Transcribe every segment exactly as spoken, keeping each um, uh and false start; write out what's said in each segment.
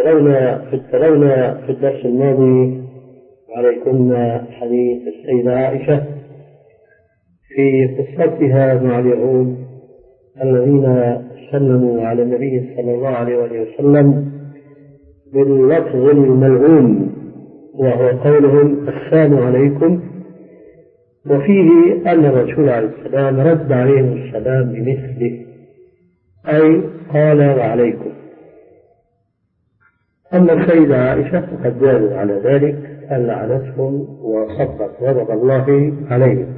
ترون ترون في الدرس الماضي عليكم حديث السيدة عائشة في قصتها مع اليهود الذين سلموا على النبي صلى الله عليه وسلم باللفظ الملعون وهو قولهم السلام عليكم، وفيه أن الرسول عليه السلام رد عليهم السلام بمثله، أي قال وعليكم. أما السيدة عائشة فقد زادوا على ذلك أن لعنتهم وصبت غضب الله عليهم.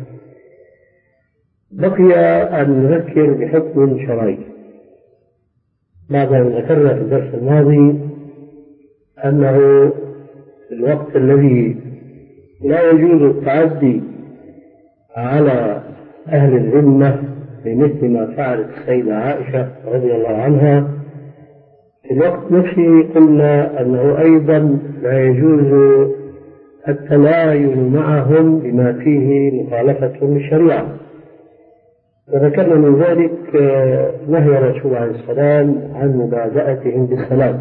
بقي أن نذكر بحكم شرعي بعد أن ذكرنا في الدرس الماضي أنه في الوقت الذي لا يجوز التعدي على أهل الذمة بمثل ما فعلت السيدة عائشة رضي الله عنها، في الوقت نفسه قلنا أنه أيضا لا يجوز التلاعن معهم بما فيه مخالفة للشريعة، وذكرنا من ذلك نهي الرسول عليه السلام عن مبادئتهم بالسلام.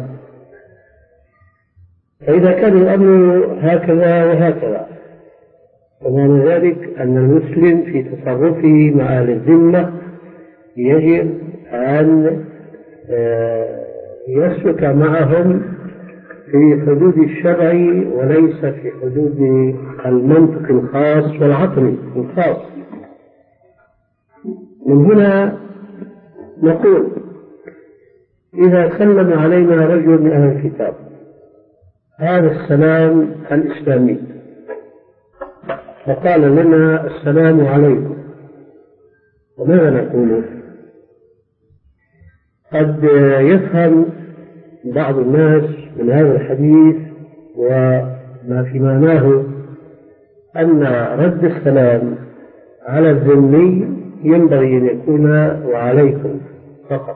فإذا كان الأمر هكذا وهكذا فمعنى ذلك أن المسلم في تصرفه مع أهل الذمة يجب أن يسلك معهم في حدود الشرع وليس في حدود المنطق الخاص والعقل الخاص. من هنا نقول إذا سلم علينا رجل من أهل الكتاب هذا السلام الإسلامي فقال لنا السلام عليكم، وماذا نقول؟ قد يفهم بعض الناس من هذا الحديث وما في معناه أن رد السلام على الذمي ينبغي أن يكون وعليكم فقط،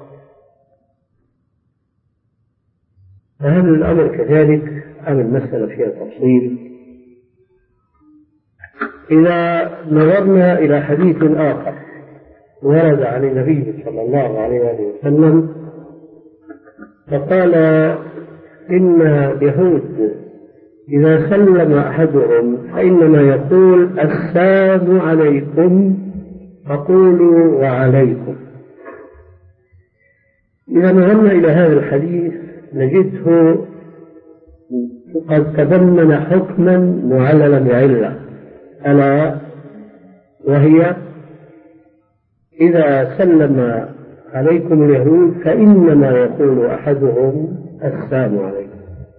فهل الأمر كذلك أم المسألة فيها تفصيل؟ إذا نظرنا إلى حديث آخر ورد عن النبي صلى الله عليه وسلم فقال إن اليهود إذا سلم أحدهم فإنما يقول السلام عليكم فقولوا وعليكم. إذا نظرنا إلى هذا الحديث نجده قد تضمن حكما معللا بعلة، ألا وهي إذا سلم عليكم اليهود فإنما يقول أحدهم السلام عليكم.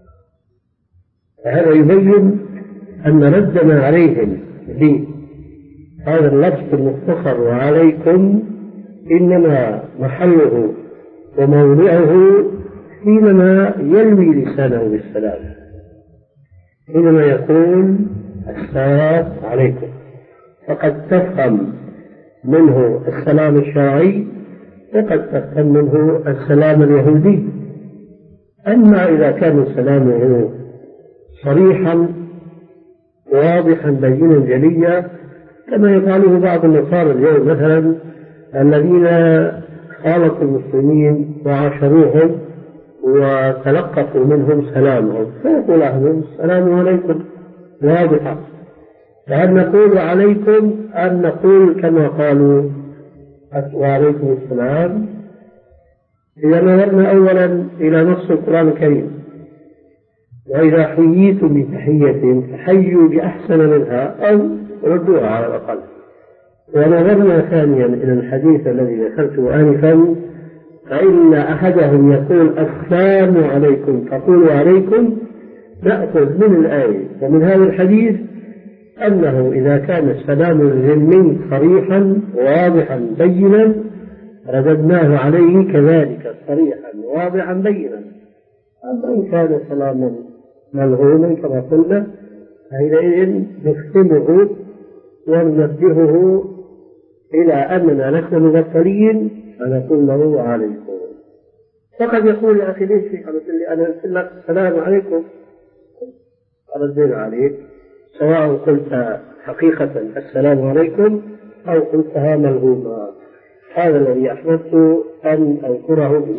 فهذا يبين أن ردنا عليهم بهذا اللفظ المختصر وعليكم إنما محله وموضعه حينما يلوي لسانه بالسلام، حينما يقول السلام عليكم، فقد تفهم منه السلام الشرعي وقد تفهم منه السلام اليهودي. أما إذا كان سلامه صريحا واضحا بينا جليا كما يفعله بعض النصارى اليوم مثلا الذين خالطوا المسلمين وعاشروهم وتلقفوا منهم سلامهم فيقول لهم السلام عليكم واضحا. فهل نقول عليكم أن نقول كما قالوا وعليكم السلام؟ إذا نظرنا أولا إلى نص القرآن الكريم وإذا حييتم بتحية فحيوا بأحسن منها أو ردوها على الأقل. ونظرنا ثانيا إلى الحديث الذي ذكرته آنفا فإن أحدهم يقول السلام عليكم فقولوا عليكم، نأخذ من الآية ومن هذا الحديث أنه إذا كان السلام الذمي صريحا واضحا بينا رددناه عليه كذلك صريحا واضحا بينا. أما إن كان سلاما ملغوما كما قلنا فحينئذ نختمه وننبهه إلى أننا لسنا مبطلين فنقول له عليكم. فقد يقول يا أخي ليش قلت لي أنا قلت لك السلام عليكم ردنا عليك سواء قلت حقيقة السلام عليكم أو قلتها ملغوما. هذا الذي أحببت أن أذكره